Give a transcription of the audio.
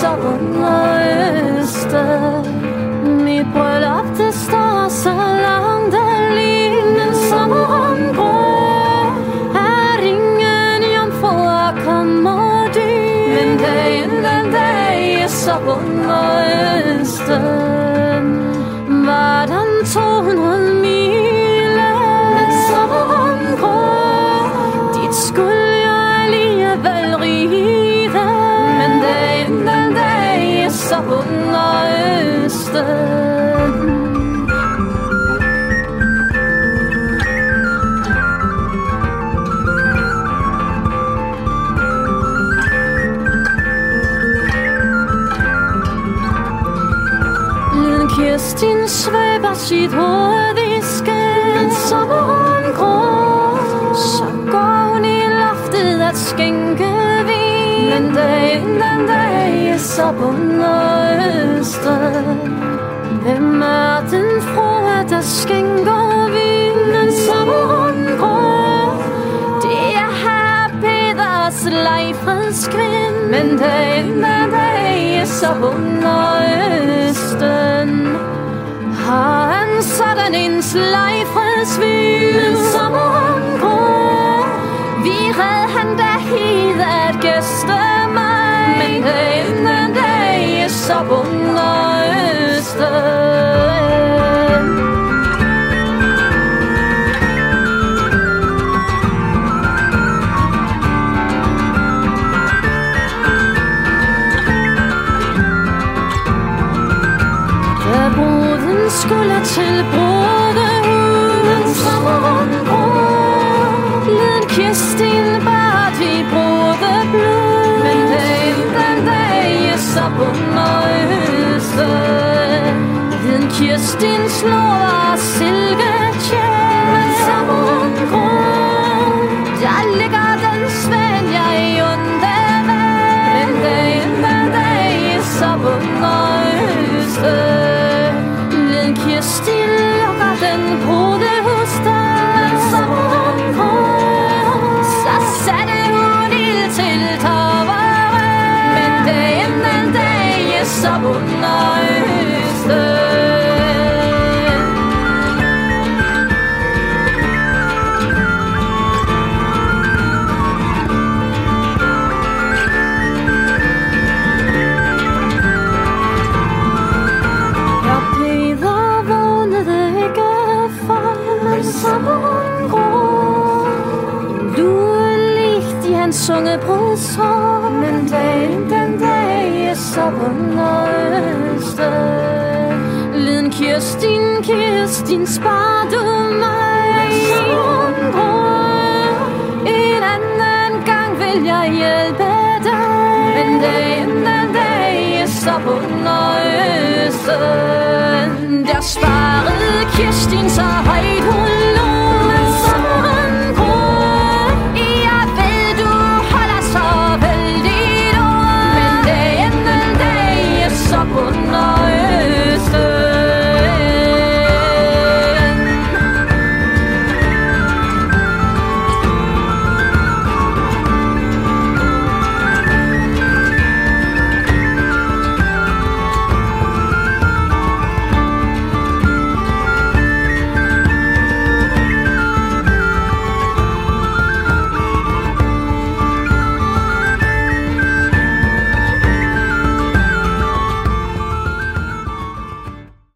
så under østen. Mit bryllup, det står så langt alene. Sommeren grå, at ingen jomfruer kommer dyr. Men dagen, den dag, så under østen. Var den 200 mile, men sommeren grå, dit skulle jeg alligevel ride. Men dagen, den dag, så under østen. Kirstin svæber sit hoved i skæld. Sommeren grå, så går hun i loftet at skænke vin. Men dagen, den dag, så under østen. Hvem er den frue, der skænker vin? Men sommeren grå, det er herr Peters Leifreds kvind. Men dagen, den dag, så under østen. Har han sådan en Leifredsvin? Men sommeren grå, vi red han da hed at gæste mig. Men dagen, den dag, så under østen. Skulle til brudehus, men sommeren grå, liden Kirstin bad vi brudeblod. Men dagen, den dag, så under østen. Liden Kirstin slår silketjern. Men sommeren grå, der ligger den svend jeg undværer. Men dagen, den dag, så under østen. Kirstin lukker den brudehus der. Men sommeren grå, så satte hun ild til tårerne. Men dagen, den dag, så under østen. Sommeren grå, lueligt i hans sungebrudshår. Men dagen, den dag, så under østen. Liden Kirstin, Kirstin, spar du mig. Sommeren grå, en anden gang vil jeg hjælpe dig. Men dagen, den dag, så under østen. Der sparede Kirstin så højt hun